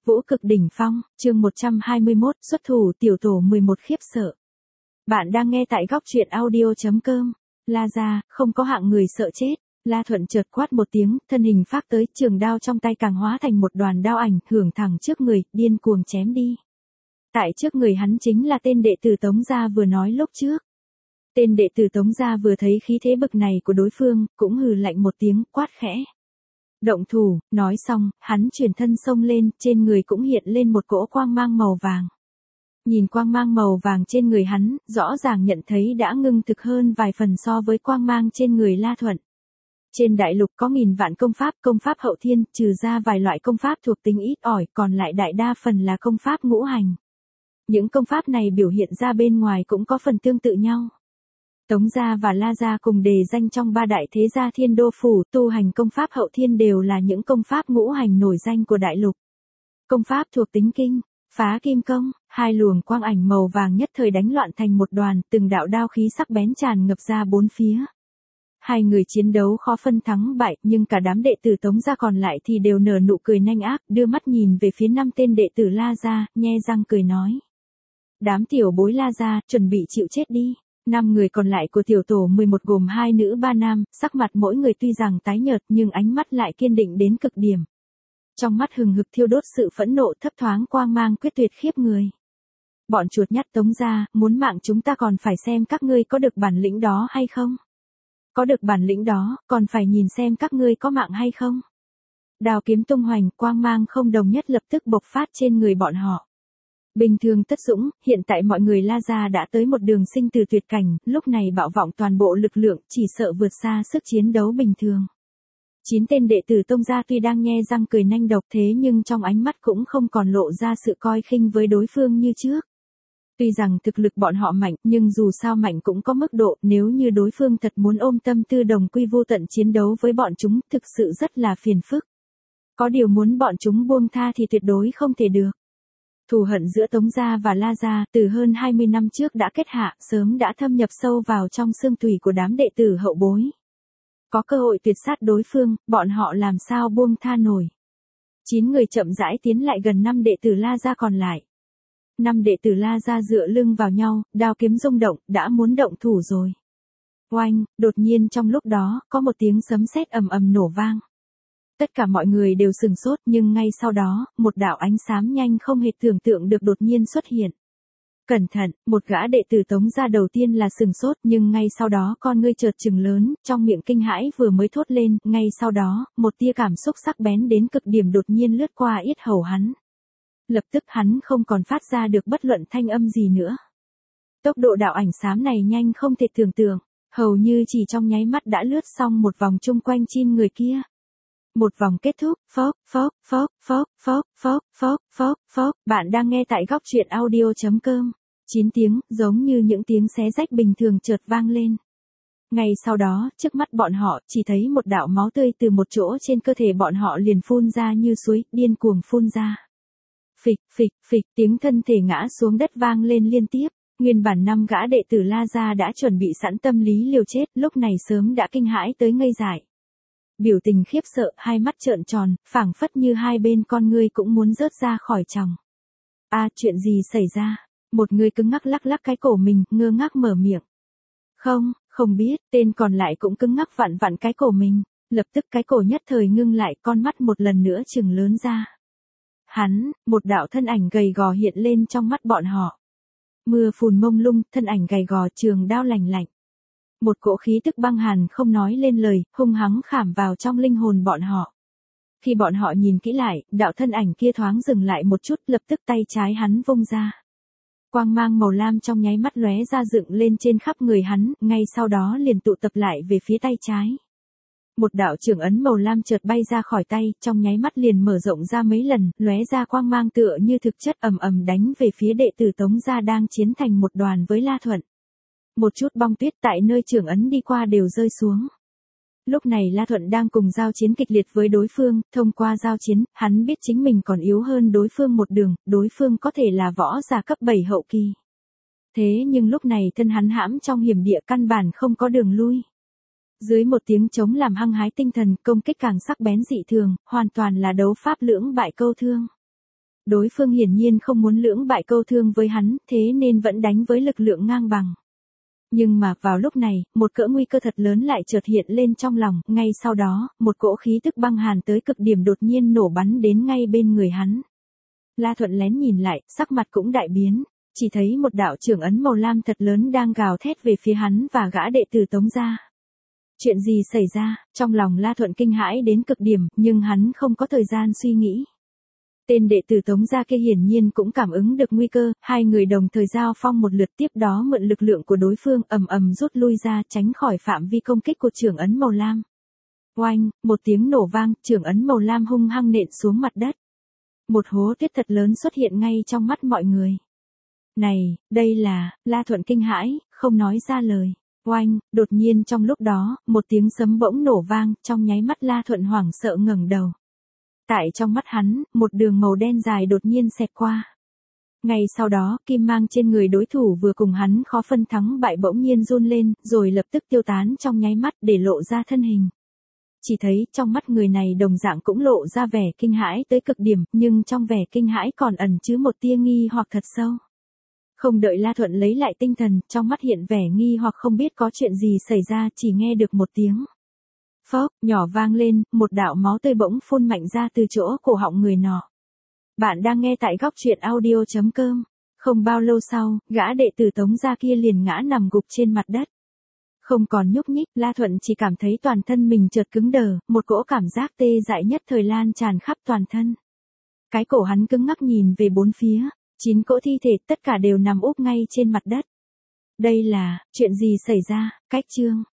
Vũ cực đỉnh phong, chương 121, xuất thủ tiểu tổ 11 khiếp sợ. Bạn đang nghe tại góc truyện audio.com. La ra, không có hạng người sợ chết. La Thuận chợt quát một tiếng, thân hình phác tới, trường đao trong tay càng hóa thành một đoàn đao ảnh, hưởng thẳng trước người, điên cuồng chém đi. Tại trước người hắn chính là tên đệ tử Tống gia vừa nói lúc trước. Tên đệ tử Tống gia vừa thấy khí thế bực này của đối phương, cũng hừ lạnh một tiếng, quát khẽ. Động thủ, nói xong, hắn chuyển thân xông lên, trên người cũng hiện lên một cỗ quang mang màu vàng. Nhìn quang mang màu vàng trên người hắn, rõ ràng nhận thấy đã ngưng thực hơn vài phần so với quang mang trên người La Thuận. Trên đại lục có nghìn vạn công pháp hậu thiên, trừ ra vài loại công pháp thuộc tính ít ỏi, còn lại đại đa phần là công pháp ngũ hành. Những công pháp này biểu hiện ra bên ngoài cũng có phần tương tự nhau. Tống gia và La gia cùng đề danh trong ba đại thế gia Thiên Đô phủ, tu hành công pháp hậu thiên đều là những công pháp ngũ hành nổi danh của đại lục. Công pháp thuộc tính kinh, phá kim công, hai luồng quang ảnh màu vàng nhất thời đánh loạn thành một đoàn, từng đạo đao khí sắc bén tràn ngập ra bốn phía. Hai người chiến đấu khó phân thắng bại, nhưng cả đám đệ tử Tống gia còn lại thì đều nở nụ cười nhanh ác, đưa mắt nhìn về phía 5 tên đệ tử La gia, nhe răng cười nói: "Đám tiểu bối La gia, chuẩn bị chịu chết đi." 5 người còn lại của tiểu tổ 11 gồm 2 nữ 3 nam, sắc mặt mỗi người tuy rằng tái nhợt nhưng ánh mắt lại kiên định đến cực điểm. Trong mắt hừng hực thiêu đốt sự phẫn nộ, thấp thoáng quang mang quyết tuyệt khiếp người. Bọn chuột nhắt Tống gia, muốn mạng chúng ta còn phải xem các ngươi có được bản lĩnh đó hay không. Có được bản lĩnh đó, còn phải nhìn xem các ngươi có mạng hay không. Đao kiếm tung hoành, quang mang không đồng nhất lập tức bộc phát trên người bọn họ. Bình thường tất dũng, hiện tại mọi người La gia đã tới một đường sinh từ tuyệt cảnh, lúc này bạo vọng toàn bộ lực lượng, chỉ sợ vượt xa sức chiến đấu bình thường. 9 tên đệ tử Tông gia tuy đang nhe răng cười nanh độc thế nhưng trong ánh mắt cũng không còn lộ ra sự coi khinh với đối phương như trước. Tuy rằng thực lực bọn họ mạnh, nhưng dù sao mạnh cũng có mức độ, nếu như đối phương thật muốn ôm tâm tư đồng quy vô tận chiến đấu với bọn chúng, thực sự rất là phiền phức. Có điều muốn bọn chúng buông tha thì tuyệt đối không thể được. Thù hận giữa Tống gia và La gia từ hơn 20 năm trước đã kết hạ, sớm đã thâm nhập sâu vào trong xương tủy của đám đệ tử hậu bối. Có cơ hội tuyệt sát đối phương, bọn họ làm sao buông tha nổi. 9 người chậm rãi tiến lại gần 5 đệ tử La gia còn lại. 5 đệ tử La gia dựa lưng vào nhau, đao kiếm rung động, đã muốn động thủ rồi. Oanh, đột nhiên trong lúc đó, có một tiếng sấm sét ầm ầm nổ vang. Tất cả mọi người đều sừng sốt nhưng ngay sau đó, một đạo ánh xám nhanh không hề tưởng tượng được đột nhiên xuất hiện. Cẩn thận, một gã đệ tử Tống gia đầu tiên là sừng sốt nhưng ngay sau đó con ngươi chợt trừng lớn, trong miệng kinh hãi vừa mới thốt lên, ngay sau đó, một tia cảm xúc sắc bén đến cực điểm đột nhiên lướt qua yết hầu hắn. Lập tức hắn không còn phát ra được bất luận thanh âm gì nữa. Tốc độ đạo ảnh xám này nhanh không thể tưởng tượng, hầu như chỉ trong nháy mắt đã lướt xong một vòng chung quanh trên người kia. Một vòng kết thúc, phốc. Bạn đang nghe tại góc truyện audio.com. 9 tiếng, giống như những tiếng xé rách bình thường chợt vang lên. Ngay sau đó, trước mắt bọn họ, chỉ thấy một đạo máu tươi từ một chỗ trên cơ thể bọn họ liền phun ra như suối, điên cuồng phun ra. Phịch, tiếng thân thể ngã xuống đất vang lên liên tiếp. Nguyên bản 5 gã đệ tử La gia đã chuẩn bị sẵn tâm lý liều chết, lúc này sớm đã kinh hãi tới ngây dại. Biểu tình khiếp sợ, hai mắt trợn tròn, phảng phất như hai bên con ngươi cũng muốn rớt ra khỏi tròng. Chuyện gì xảy ra? Một người cứng ngắc lắc lắc cái cổ mình, ngơ ngác mở miệng. Không biết, tên còn lại cũng cứng ngắc vặn vặn cái cổ mình, lập tức cái cổ nhất thời ngưng lại, con mắt một lần nữa trừng lớn ra. Một đạo thân ảnh gầy gò hiện lên trong mắt bọn họ. Mưa phùn mông lung, thân ảnh gầy gò, trường đao lành lạnh. Một cỗ khí tức băng hàn không nói lên lời, hung hăng khảm vào trong linh hồn bọn họ. Khi bọn họ nhìn kỹ lại, đạo thân ảnh kia thoáng dừng lại một chút, lập tức tay trái hắn vung ra. Quang mang màu lam trong nháy mắt lóe ra dựng lên trên khắp người hắn, ngay sau đó liền tụ tập lại về phía tay trái. Một đạo trưởng ấn màu lam chợt bay ra khỏi tay, trong nháy mắt liền mở rộng ra mấy lần, lóe ra quang mang tựa như thực chất ầm ầm đánh về phía đệ tử Tống gia đang chiến thành một đoàn với La Thuận. Một chút bông tuyết tại nơi trưởng ấn đi qua đều rơi xuống. Lúc này La Thuận đang cùng giao chiến kịch liệt với đối phương, thông qua giao chiến, hắn biết chính mình còn yếu hơn đối phương một đường, đối phương có thể là võ giả cấp 7 hậu kỳ. Thế nhưng lúc này thân hắn hãm trong hiểm địa căn bản không có đường lui. Dưới một tiếng trống làm hăng hái tinh thần, công kích càng sắc bén dị thường, hoàn toàn là đấu pháp lưỡng bại câu thương. Đối phương hiển nhiên không muốn lưỡng bại câu thương với hắn, thế nên vẫn đánh với lực lượng ngang bằng. Nhưng mà vào lúc này, một cỡ nguy cơ thật lớn lại chợt hiện lên trong lòng, ngay sau đó, một cỗ khí tức băng hàn tới cực điểm đột nhiên nổ bắn đến ngay bên người hắn. La Thuận lén nhìn lại, sắc mặt cũng đại biến, chỉ thấy một đạo trưởng ấn màu lam thật lớn đang gào thét về phía hắn và gã đệ tử Tống gia. Chuyện gì xảy ra? Trong lòng La Thuận kinh hãi đến cực điểm, nhưng hắn không có thời gian suy nghĩ. Tên đệ tử Tống gia kia hiển nhiên cũng cảm ứng được nguy cơ, hai người đồng thời giao phong một lượt, tiếp đó mượn lực lượng của đối phương ầm ầm rút lui ra, tránh khỏi phạm vi công kích của trưởng ấn màu lam. Oanh, một tiếng nổ vang, trưởng ấn màu lam hung hăng nện xuống mặt đất. Một hố tuyết thật lớn xuất hiện ngay trong mắt mọi người. Này, đây là, La Thuận kinh hãi, không nói ra lời. Oanh, đột nhiên trong lúc đó, một tiếng sấm bỗng nổ vang, trong nháy mắt La Thuận hoảng sợ ngẩng đầu. Tại trong mắt hắn, một đường màu đen dài đột nhiên xẹt qua. Ngay sau đó, kim mang trên người đối thủ vừa cùng hắn khó phân thắng bại bỗng nhiên run lên, rồi lập tức tiêu tán trong nháy mắt để lộ ra thân hình. Chỉ thấy trong mắt người này đồng dạng cũng lộ ra vẻ kinh hãi tới cực điểm, nhưng trong vẻ kinh hãi còn ẩn chứa một tia nghi hoặc thật sâu. Không đợi La Thuận lấy lại tinh thần, trong mắt hiện vẻ nghi hoặc không biết có chuyện gì xảy ra, chỉ nghe được một tiếng phốc nhỏ vang lên, một đạo máu tươi bỗng phun mạnh ra từ chỗ cổ họng người nọ. Bạn đang nghe tại góc truyện audio.com. Không bao lâu sau, gã đệ tử Tống gia kia liền ngã nằm gục trên mặt đất. Không còn nhúc nhích, La Thuận chỉ cảm thấy toàn thân mình chợt cứng đờ, một cỗ cảm giác tê dại nhất thời lan tràn khắp toàn thân. Cái cổ hắn cứng ngắc nhìn về bốn phía, 9 cỗ thi thể tất cả đều nằm úp ngay trên mặt đất. Đây là, chuyện gì xảy ra? Cách chương